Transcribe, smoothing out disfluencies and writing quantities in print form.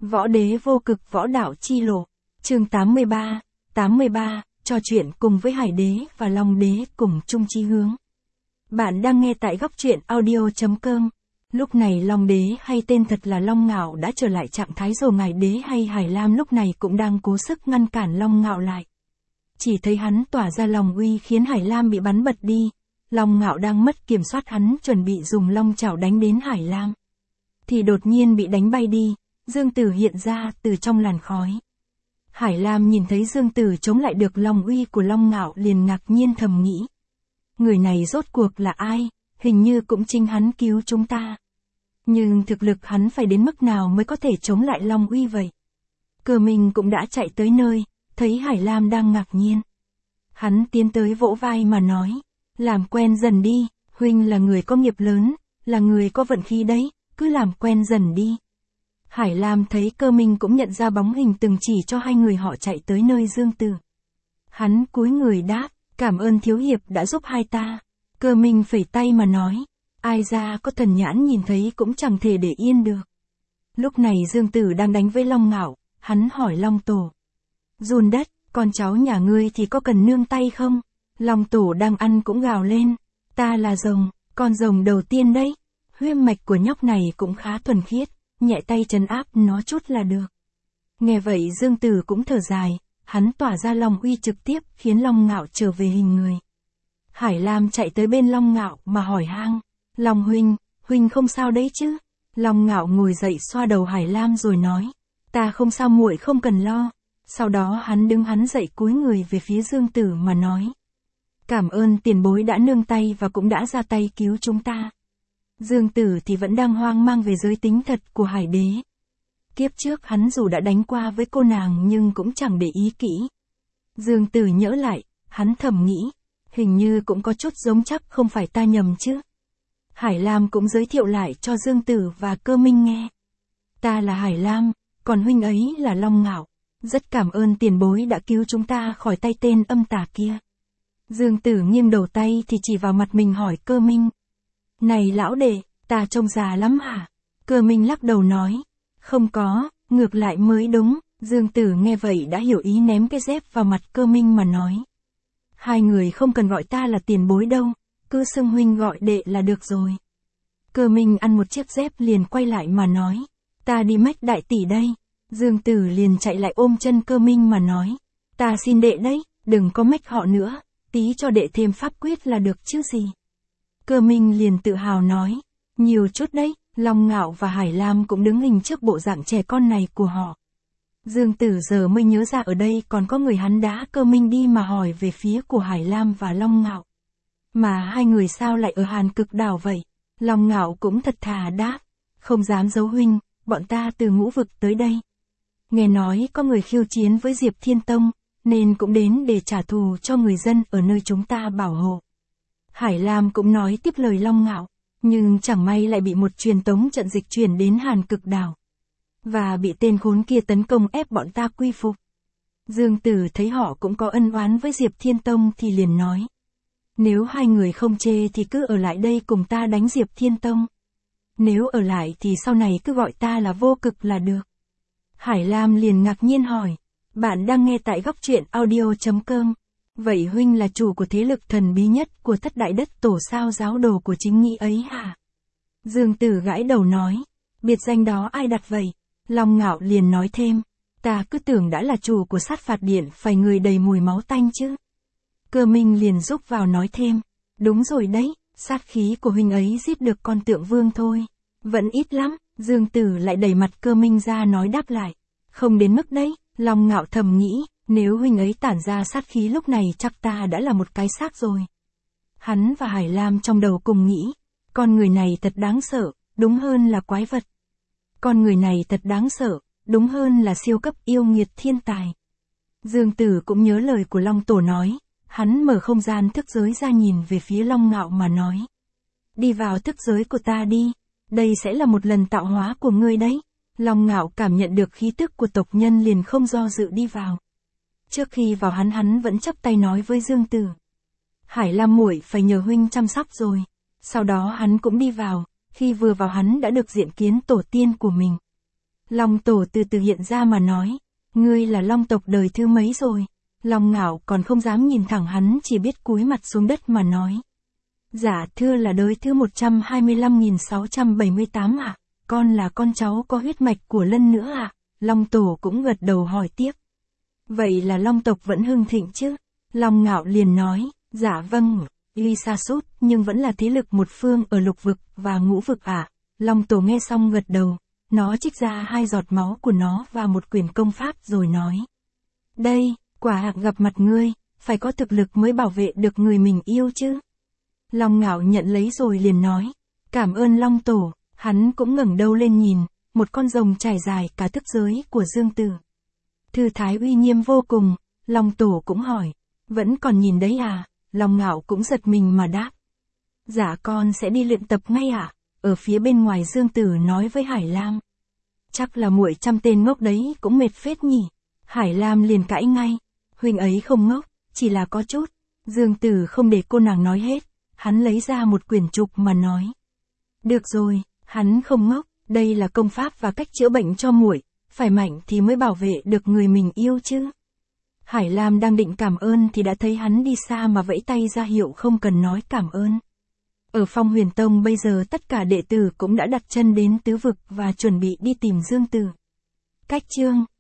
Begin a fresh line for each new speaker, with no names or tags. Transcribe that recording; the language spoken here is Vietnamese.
Võ đế vô cực võ đạo chi lộ. Chương 83, trò chuyện cùng với Hải đế và Long đế cùng chung chí hướng. Bạn đang nghe tại góc truyện audio.com. Lúc này Long đế hay tên thật là Long Ngạo đã trở lại trạng thái rồi. Ngải đế hay Hải Lam lúc này cũng đang cố sức ngăn cản Long Ngạo lại. Chỉ thấy hắn tỏa ra lòng uy khiến Hải Lam bị bắn bật đi. Long Ngạo đang mất kiểm soát, hắn chuẩn bị dùng long chảo đánh đến Hải Lam. Thì đột nhiên bị đánh bay đi, Dương Tử hiện ra từ trong làn khói. Hải Lam nhìn thấy Dương Tử chống lại được lòng uy của Long Ngạo liền ngạc nhiên thầm nghĩ. Người này rốt cuộc là ai, hình như cũng chính hắn cứu chúng ta. Nhưng thực lực hắn phải đến mức nào mới có thể chống lại long uy vậy? Cơ Minh cũng đã chạy tới nơi, thấy Hải Lam đang ngạc nhiên. Hắn tiến tới vỗ vai mà nói, làm quen dần đi, huynh là người có nghiệp lớn, là người có vận khí đấy, cứ làm quen dần đi. Hải Lam thấy Cơ Minh cũng nhận ra bóng hình từng chỉ cho hai người họ chạy tới nơi Dương Tử. Hắn cúi người đáp, cảm ơn thiếu hiệp đã giúp hai ta. Cơ Minh phẩy tay mà nói, ai ra có thần nhãn nhìn thấy cũng chẳng thể để yên được. Lúc này Dương Tử đang đánh với Long Ngạo, hắn hỏi Long Tổ. Giun đất, con cháu nhà ngươi thì có cần nương tay không? Long Tổ đang ăn cũng gào lên, ta là rồng, con rồng đầu tiên đấy. Huyết mạch của nhóc này cũng khá thuần khiết, nhẹ tay trấn áp nó chút là được. Nghe vậy Dương Tử cũng thở dài, hắn tỏa ra long uy trực tiếp khiến Long Ngạo trở về hình người. Hải Lam chạy tới bên Long Ngạo mà hỏi han, Long huynh không sao đấy chứ? Long Ngạo ngồi dậy xoa đầu Hải Lam rồi nói, ta không sao muội không cần lo. Sau đó hắn đứng dậy cúi người về phía Dương Tử mà nói, cảm ơn tiền bối đã nương tay và cũng đã ra tay cứu chúng ta. Dương Tử thì vẫn đang hoang mang về giới tính thật của Hải đế. Kiếp trước hắn dù đã đánh qua với cô nàng nhưng cũng chẳng để ý kỹ. Dương Tử nhớ lại, hắn thầm nghĩ, hình như cũng có chút giống, chắc không phải ta nhầm chứ. Hải Lam cũng giới thiệu lại cho Dương Tử và Cơ Minh nghe. Ta là Hải Lam, còn huynh ấy là Long Ngạo. Rất cảm ơn tiền bối đã cứu chúng ta khỏi tay tên âm tà kia. Dương Tử nghiêng đầu tay thì chỉ vào mặt mình hỏi Cơ Minh. Này lão đệ, ta trông già lắm hả? Cơ Minh lắc đầu nói, không có, ngược lại mới đúng. Dương Tử nghe vậy đã hiểu ý, ném cái dép vào mặt Cơ Minh mà nói. Hai người không cần gọi ta là tiền bối đâu, cứ xưng huynh gọi đệ là được rồi. Cơ Minh ăn một chiếc dép liền quay lại mà nói, ta đi mách đại tỷ đây. Dương Tử liền chạy lại ôm chân Cơ Minh mà nói, ta xin đệ đấy, đừng có mách họ nữa, tí cho đệ thêm pháp quyết là được chứ gì. Cơ Minh liền tự hào nói, nhiều chút đấy. Long Ngạo và Hải Lam cũng đứng hình trước bộ dạng trẻ con này của họ. Dương Tử giờ mới nhớ ra ở đây còn có người, hắn đá Cơ Minh đi mà hỏi về phía của Hải Lam và Long Ngạo. Mà hai người sao lại ở Hàn Cực Đảo vậy? Long Ngạo cũng thật thà đáp, không dám giấu huynh, bọn ta từ Ngũ Vực tới đây. Nghe nói có người khiêu chiến với Diệp Thiên Tông, nên cũng đến để trả thù cho người dân ở nơi chúng ta bảo hộ. Hải Lam cũng nói tiếp lời Long Ngạo, nhưng chẳng may lại bị một truyền tống trận dịch chuyển đến Hàn Cực Đảo. Và bị tên khốn kia tấn công ép bọn ta quy phục. Dương Tử thấy họ cũng có ân oán với Diệp Thiên Tông thì liền nói. Nếu hai người không chê thì cứ ở lại đây cùng ta đánh Diệp Thiên Tông. Nếu ở lại thì sau này cứ gọi ta là Vô Cực là được. Hải Lam liền ngạc nhiên hỏi. Bạn đang nghe tại góc truyện audio.com. Vậy huynh là chủ của thế lực thần bí nhất của Thất Đại Đất Tổ sao, giáo đồ của chính nghĩa ấy hả? Dương Tử gãi đầu nói. Biệt danh đó ai đặt vậy? Long Ngạo liền nói thêm. Ta cứ tưởng đã là chủ của Sát Phạt Điện phải người đầy mùi máu tanh chứ. Cơ Minh liền giúp vào nói thêm. Đúng rồi đấy, sát khí của huynh ấy giết được con Tượng Vương thôi. Vẫn ít lắm. Dương Tử lại đẩy mặt Cơ Minh ra nói đáp lại. Không đến mức đấy. Long Ngạo thầm nghĩ. Nếu huynh ấy tản ra sát khí lúc này chắc ta đã là một cái xác rồi. Hắn và Hải Lam trong đầu cùng nghĩ, con người này thật đáng sợ, đúng hơn là quái vật. Con người này thật đáng sợ, đúng hơn là siêu cấp yêu nghiệt thiên tài. Dương Tử cũng nhớ lời của Long Tổ nói, hắn mở không gian thức giới ra nhìn về phía Long Ngạo mà nói. Đi vào thức giới của ta đi, đây sẽ là một lần tạo hóa của ngươi đấy. Long Ngạo cảm nhận được khí tức của tộc nhân liền không do dự đi vào. Trước khi vào hắn vẫn chắp tay nói với Dương Tử. Hải Lam muội phải nhờ huynh chăm sóc rồi. Sau đó hắn cũng đi vào, khi vừa vào hắn đã được diện kiến tổ tiên của mình. Long Tổ từ từ hiện ra mà nói, ngươi là Long tộc đời thứ mấy rồi? Long Ngạo còn không dám nhìn thẳng hắn, chỉ biết cúi mặt xuống đất mà nói. Dạ thưa là đời thứ 125.678 ạ, con là con cháu có huyết mạch của Lân nữa ạ. Long Tổ cũng gật đầu hỏi tiếp. Vậy là Long tộc vẫn hưng thịnh chứ? Long Ngạo liền nói, dạ vâng, tuy xa sút nhưng vẫn là thế lực một phương ở lục vực và ngũ vực ạ. Long Tổ nghe xong gật đầu, nó trích ra 2 giọt máu của nó và một quyển công pháp rồi nói. Đây, quả hạng gặp mặt ngươi, phải có thực lực mới bảo vệ được người mình yêu chứ. Long Ngạo nhận lấy rồi liền nói, cảm ơn Long Tổ. Hắn cũng ngẩng đầu lên nhìn, một con rồng trải dài cả thức giới của Dương Tử. Thư thái uy nghiêm vô cùng, Long Tổ cũng hỏi, vẫn còn nhìn đấy à? Long Ngạo cũng giật mình mà đáp. Dạ con sẽ đi luyện tập ngay ạ. Ở phía bên ngoài Dương Tử nói với Hải Lam. Chắc là muội trăm tên ngốc đấy cũng mệt phết nhỉ. Hải Lam liền cãi ngay, huynh ấy không ngốc, chỉ là có chút. Dương Tử không để cô nàng nói hết, hắn lấy ra một quyển trục mà nói. Được rồi, hắn không ngốc, đây là công pháp và cách chữa bệnh cho muội, phải mạnh thì mới bảo vệ được người mình yêu chứ. Hải Lam đang định cảm ơn thì đã thấy hắn đi xa mà vẫy tay ra hiệu không cần nói cảm ơn. Ở Phong Huyền Tông bây giờ tất cả đệ tử cũng đã đặt chân đến tứ vực và chuẩn bị đi tìm Dương Tử. Cách chương